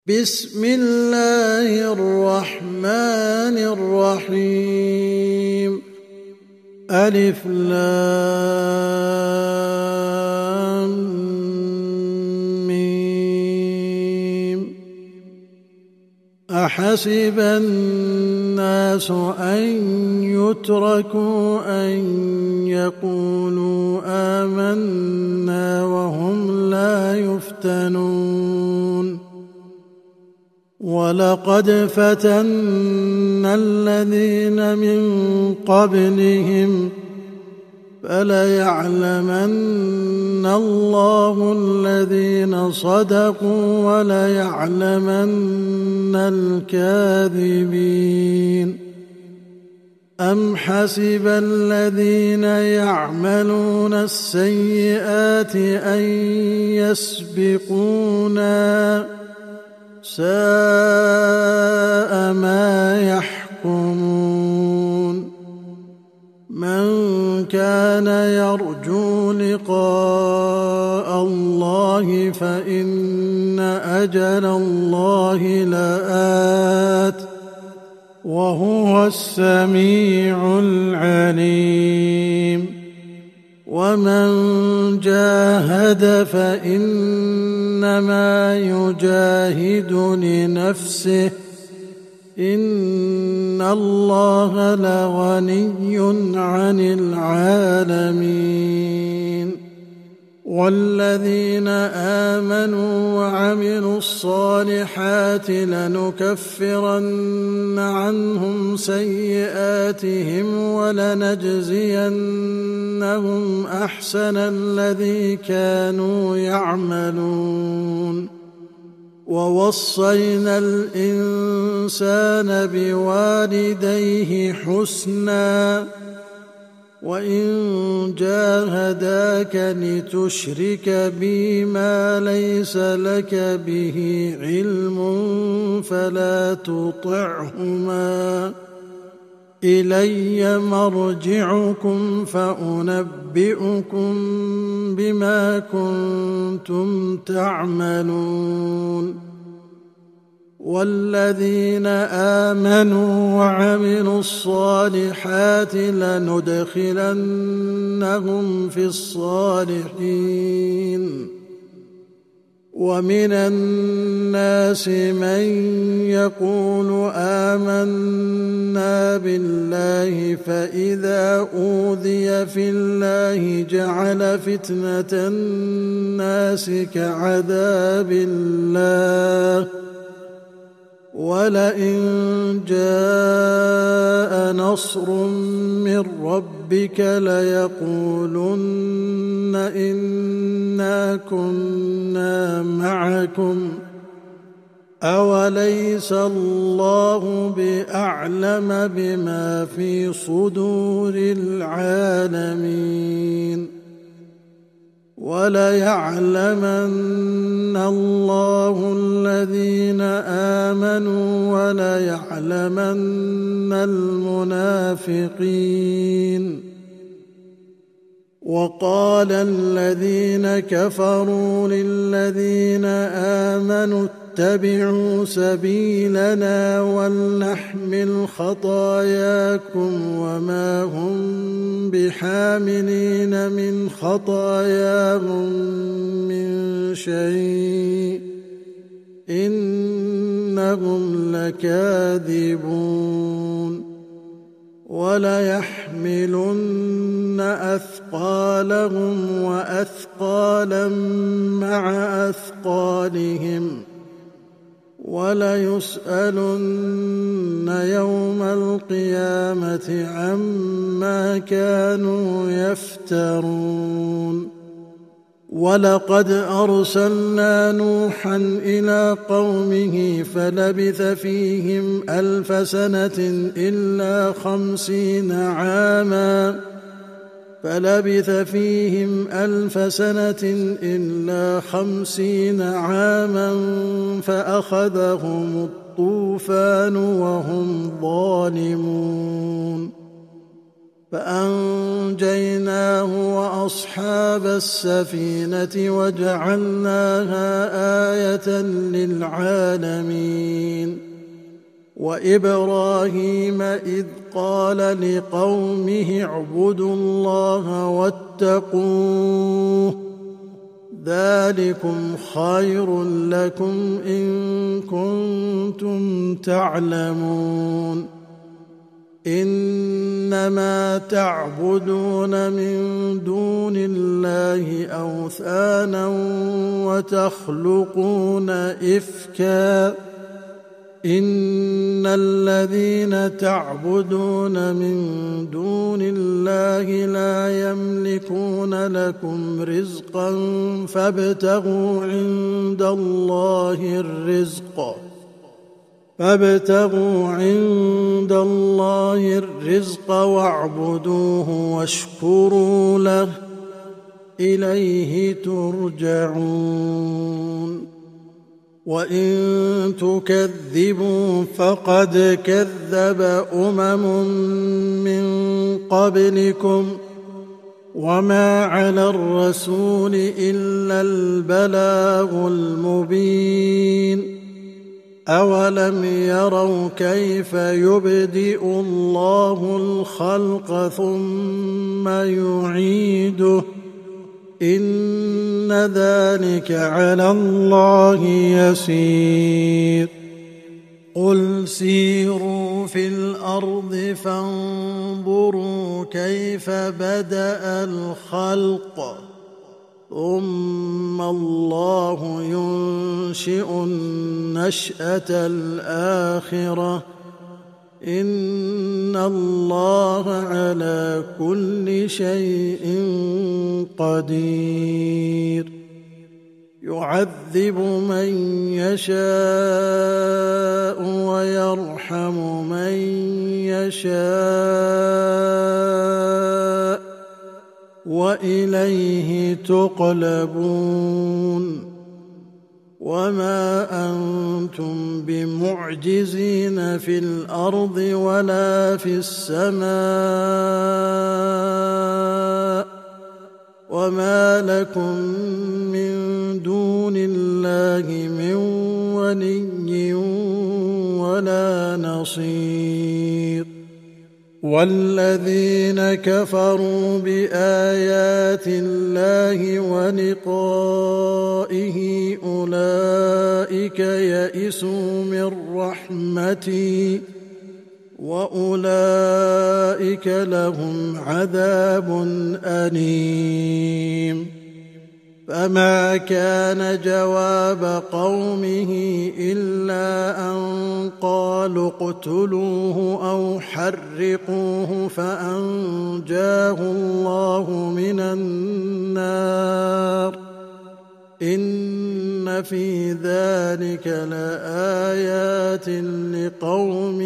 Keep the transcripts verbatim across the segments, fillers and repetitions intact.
بسم الله الرحمن الرحيم. ألف لام ميم. أحسب الناس أن يتركوا أن يقولوا آمنا وهم لا يفتنون. ولقد فتنا الذين من قبلهم فليعلمن الله الذين صدقوا وليعلمن الكاذبين. أم حسب الذين يعملون السيئات أن يسبقونا ساء ما يحكمون. من كان يرجو لقاء الله فإن أجل الله لآت وهو السميع العليم. ومن جاهد فإنما يجاهد لنفسه إن الله لغني عن العالمين. والذين آمنوا وعملوا الصالحات لنكفرن عنهم سيئاتهم ولنجزينهم أحسن الذي كانوا يعملون. ووصينا الإنسان بوالديه حسنا وإن جاهداك لتشرك بي ما ليس لك به علم فلا تطعهما إلي مرجعكم فأنبئكم بما كنتم تعملون. والذين آمنوا وعملوا الصالحات لندخلنهم في الصالحين. ومن الناس من يقول آمنا بالله فإذا أوذي في الله جعل فتنة الناس كعذاب الله ولئن جاء نصر من ربك ليقولن إنا كنا معكم أوليس الله بأعلم بما في صدور العالمين. وليعلمن الله الذين آمنوا وليعلمن المنافقين. وقال الذين كفروا للذين آمنوا اتبعوا سبيلنا ولنحمل خطاياكم وما هم بحاملين من خطاياهم من شيء إنهم لكاذبون. وليحملن أثقالهم وأثقالا مع أثقالهم وليسألن يوم القيامة عما كانوا يفترون. ولقد أرسلنا نوحا إلى قومه فلبث فيهم ألف سنة إلا خمسين عاما فلبث فيهم ألف سنة إلا خمسين عاما فأخذهم الطوفان الطوفان وهم ظالمون فأنجيناه وأصحاب السفينة وجعلناها آية للعالمين. وإبراهيم إذ قال لقومه اعبدوا الله واتقوه ذلكم خير لكم إن كنتم تعلمون. إنما تعبدون من دون الله أوثانا وتخلقون إفكا إن الذين تعبدون من دون الله لا يملكون لكم رزقا فابتغوا عند الله الرزق فابتغوا عند الله الرزق واعبدوه واشكروا له إليه ترجعون. وإن تكذبوا فقد كذب أمم من قبلكم وما على الرسول إلا البلاغ المبين. أولم يروا كيف يبدئ الله الخلق ثم يعيده إن ذلك على الله يسير. قل سيروا في الأرض فانظروا كيف بدأ الخلق ثم الله ينشئ النشأة الآخرة إن الله على كل شيء قدير. يعذب من يشاء ويرحم من يشاء وإليه تقلبون. وما أنتم بمعجزين في الأرض ولا في السماء وما لكم من دون الله من ولي ولا نصير. والذين كفروا بآيات الله ولقائه أولئك يئسوا من رحمتي وأولئك لهم عذاب أليم. فما كان جواب قومه إلا أن قالوا اقتلوه أو حرقوه فأنجاه الله من النار إن في ذلك لآيات لقوم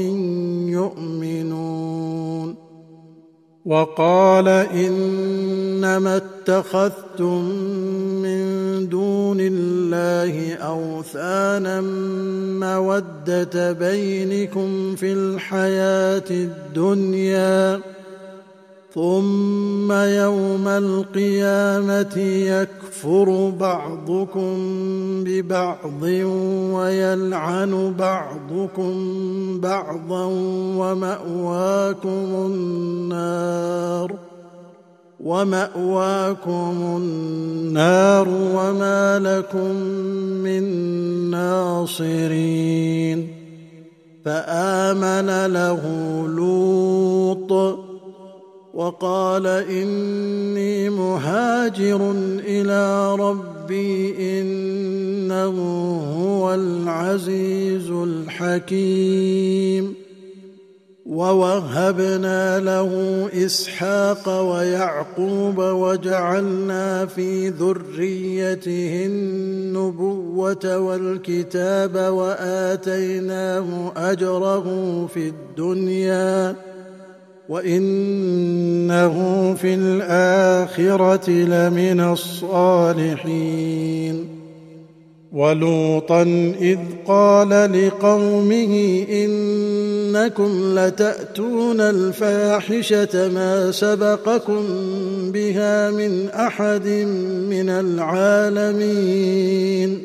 يؤمنون. وقال إنما اتخذتم من دون الله أوثانا مودة بينكم في الحياة الدنيا ثم يوم القيامة يكفر بعضكم ببعض ويلعن بعضكم بعضا ومأواكم النار ومأواكم النار وما لكم من ناصرين. فآمن له لوط وقال إني مهاجر إلى ربي إنه هو العزيز الحكيم. ووهبنا له إسحاق ويعقوب وجعلنا في ذريته النبوة والكتاب وآتيناه أجره في الدنيا وإنه في الآخرة لمن الصالحين. ولوطا إذ قال لقومه إنكم لتأتون الفاحشة ما سبقكم بها من أحد من العالمين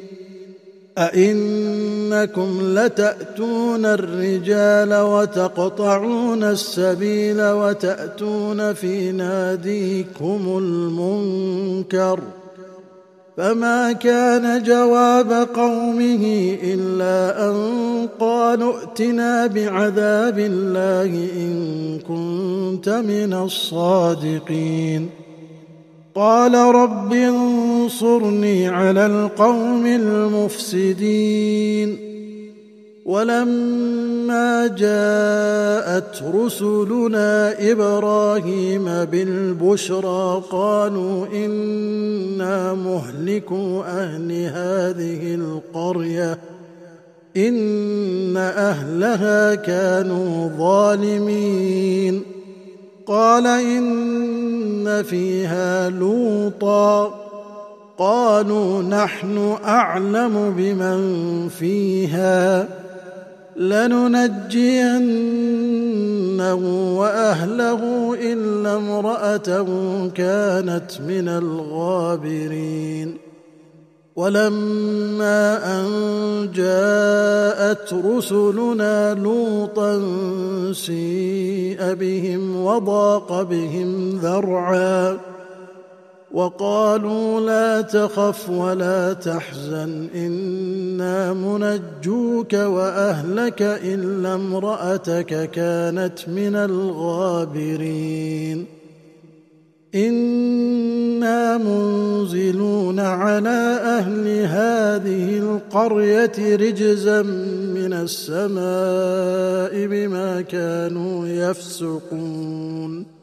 أئنكم لتأتون الرجال وتقطعون السبيل وتأتون في ناديكم المنكر فما كان جواب قومه إلا أن قالوا ائتنا بعذاب الله إن كنت من الصادقين قال رب انصرني على القوم المفسدين ولما جاءت رسلنا إبراهيم بالبشرى قالوا إنا مهلكو أهل هذه القرية إن أهلها كانوا ظالمين قال إن فيها لوطا قالوا نحن أعلم بمن فيها لننجينه وأهله إلا امرأته كانت من الغابرين ولما أن جاءت رسلنا لوطا سيء بهم وضاق بهم ذرعا وقالوا لا تخف ولا تحزن إنا منجوك وأهلك إلا امرأتك كانت من الغابرين إنا منزلون على أهل هذه القرية رجزا من السماء بما كانوا يفسقون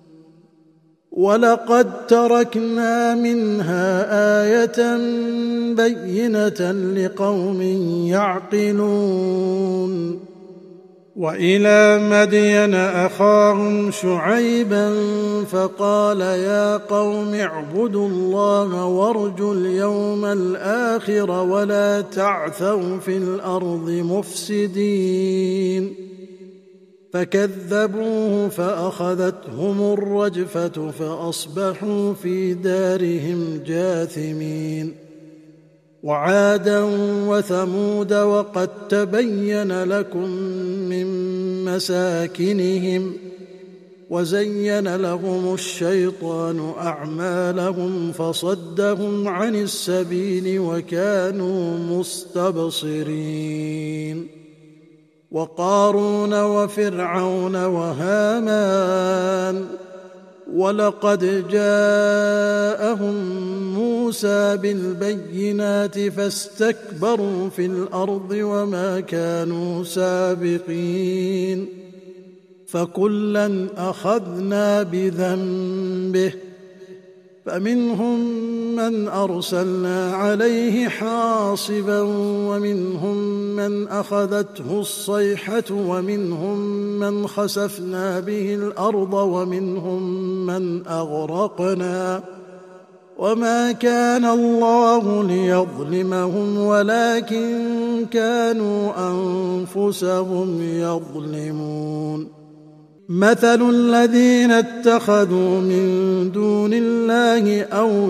ولقد تركنا منها آية بينة لقوم يعقلون وإلى مدين أخاهم شعيبا فقال يا قوم اعبدوا الله وارجوا اليوم الآخر ولا تعثوا في الأرض مفسدين فكذبوه فأخذتهم الرجفة فأصبحوا في دارهم جاثمين وعادا وثمود وقد تبين لكم من مساكنهم وزين لهم الشيطان أعمالهم فصدهم عن السبيل وكانوا مستبصرين وقارون وفرعون وهامان ولقد جاءهم موسى بالبينات فاستكبروا في الأرض وما كانوا سابقين فكلا أخذنا بذنبه فمنهم من أرسلنا عليه حاصبا ومنهم من أخذته الصيحة ومنهم من خسفنا به الأرض ومنهم من أغرقنا وما كان الله ليظلمهم ولكن كانوا أنفسهم يظلمون مثل الذين اتخذوا من دون الله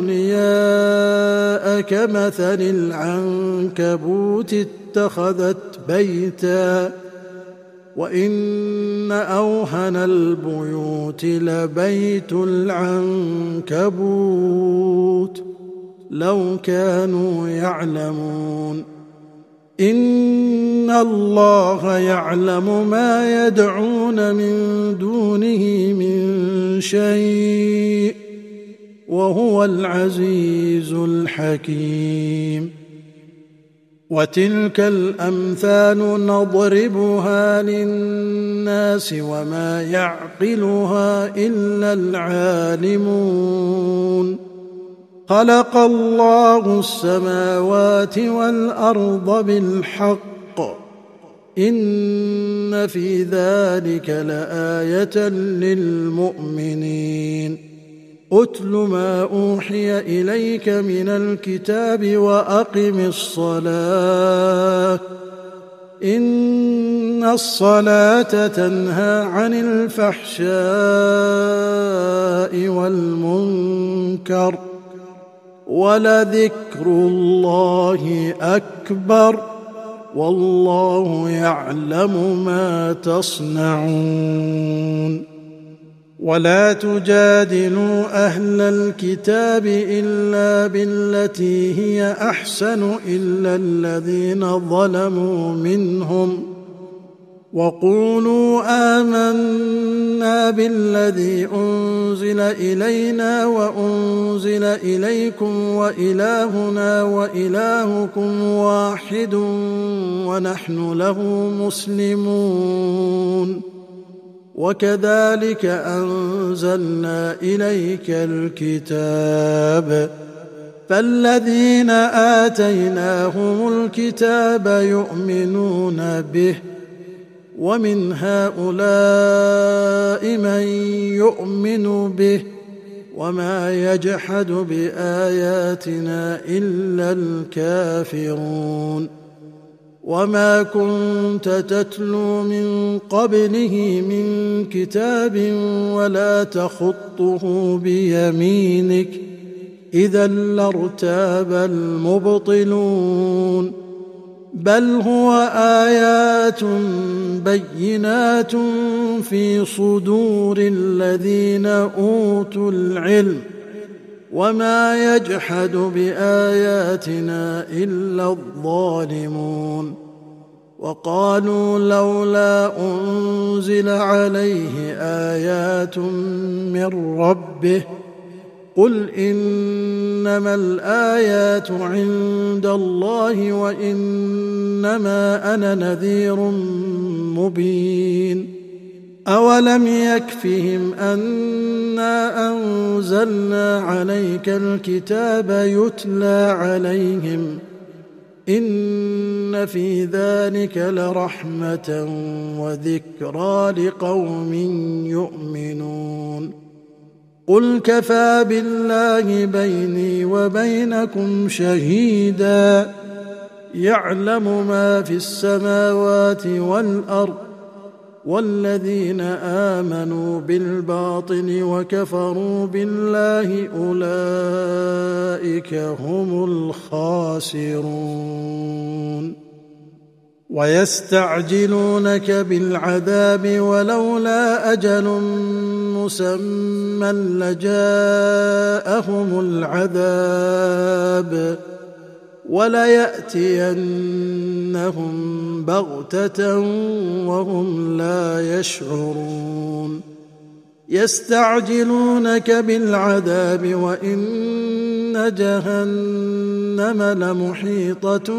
أولياء كمثل العنكبوت اتخذت بيتا وإن أوهن البيوت لبيت العنكبوت لو كانوا يعلمون إن الله يعلم ما يدعون من دونه من شيء وهو العزيز الحكيم وتلك الأمثال نضربها للناس وما يعقلها إلا العالمون خلق الله السماوات والأرض بالحق إن في ذلك لآية للمؤمنين أتل ما أوحي إليك من الكتاب وأقم الصلاة إن الصلاة تنهى عن الفحشاء والمنكر ولذكر الله أكبر والله يعلم ما تصنعون ولا تجادلوا أهل الكتاب إلا بالتي هي أحسن إلا الذين ظلموا منهم وقولوا آمنا بالذي أنزل إلينا وأنزل إليكم وإلهنا وإلهكم واحد ونحن له مسلمون وكذلك أنزلنا إليك الكتاب فالذين آتيناهم الكتاب يؤمنون به ومن هؤلاء من يؤمن به وما يجحد بآياتنا إلا الكافرون وما كنت تتلو من قبله من كتاب ولا تخطه بيمينك إذا لارتاب المبطلون بل هو آيات بينات في صدور الذين أوتوا العلم وما يجحد بآياتنا إلا الظالمون وقالوا لولا أنزل عليه آيات من ربه قل إنما الآيات عند الله وإنما أنا نذير مبين أولم يكفهم أنا أنزلنا عليك الكتاب يتلى عليهم إن في ذلك لرحمة وذكرى لقوم يؤمنون قل كفى بالله بيني وبينكم شهيدا يعلم ما في السماوات والأرض والذين آمنوا بالباطل وكفروا بالله أولئك هم الخاسرون ويستعجلونك بالعذاب ولولا أجل مسمى لجاءهم العذاب وليأتينهم بغتة وهم لا يشعرون يستعجلونك بالعذاب وإن جهنم لمحيطة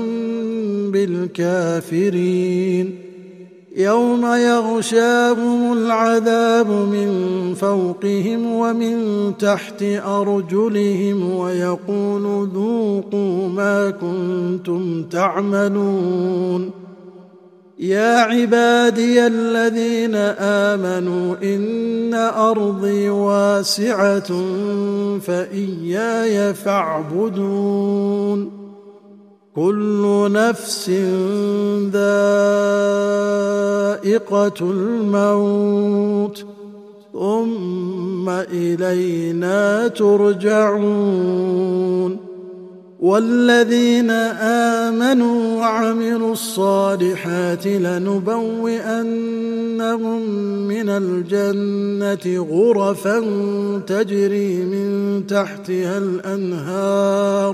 بالكافرين يوم يغشاهم العذاب من فوقهم ومن تحت أرجلهم ويقول ذوقوا ما كنتم تعملون يا عبادي الذين آمنوا إن أرضي واسعة فإياي فاعبدون كل نفس ذائقة الموت ثم إلينا ترجعون والذين آمنوا وعملوا الصالحات لنبوئنهم من الجنة غرفا تجري من تحتها الأنهار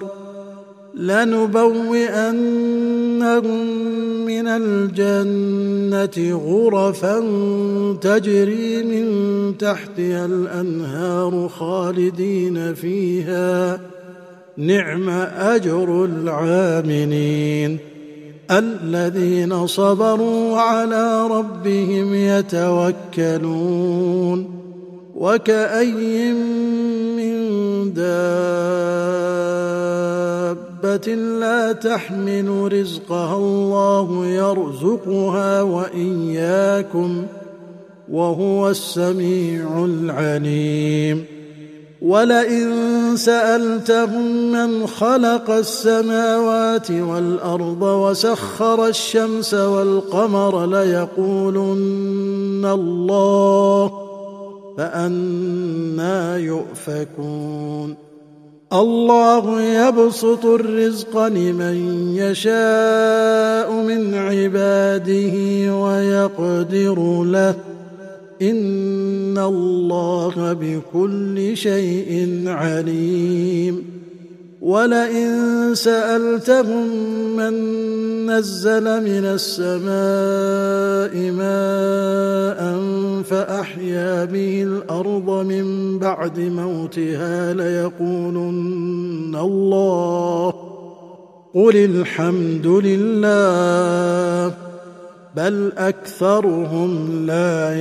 لنبوئنهم من الجنة غرفا تجري من تحتها الأنهار خالدين فيها نعم أجر العاملين الذين صبروا وعلى ربهم يتوكلون وكأي من دابة لا تحمل رزقها الله يرزقها وإياكم وهو السميع العليم ولئن سألتهم من خلق السماوات والأرض وسخر الشمس والقمر ليقولن الله فأنى يؤفكون الله يبسط الرزق لمن يشاء من عباده ويقدر له إن الله بكل شيء عليم ولئن سألتهم من نزل من السماء ماء فأحيا به الأرض من بعد موتها ليقولن الله قل الحمد لله بل أكثرهم لا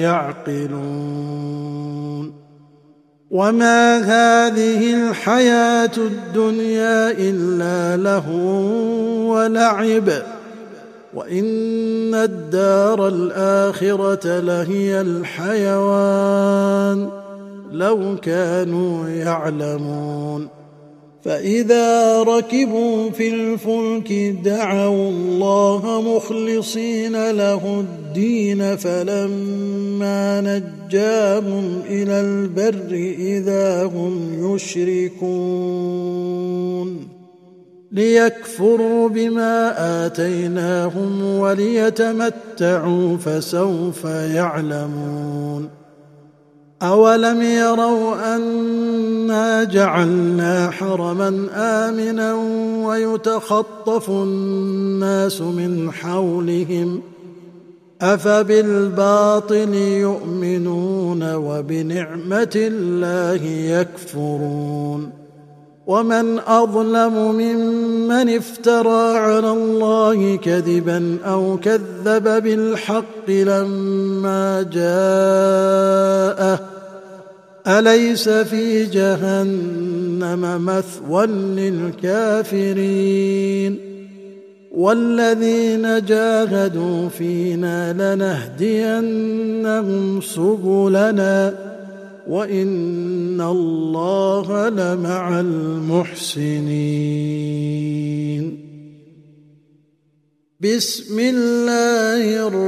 يعقلون وما هذه الحياة الدنيا إلا لهو ولعب وإن الدار الآخرة لهي الحيوان لو كانوا يعلمون فإذا ركبوا في الفلك دعوا الله مخلصين له الدين فلما نجاهم إلى البر إذا هم يشركون ليكفروا بما آتيناهم وليتمتعوا فسوف يعلمون أولم يروا أنا جعلنا حرما آمنا ويتخطف الناس من حولهم أفبالباطل يؤمنون وبنعمة الله يكفرون ومن أظلم ممن افترى على الله كذبا أو كذب بالحق لما جاءه أليس في جهنم مثوى للكافرين والذين جاهدوا فينا لنهدينهم سبلنا وإن الله لمع المحسنين بسم الله الرحمن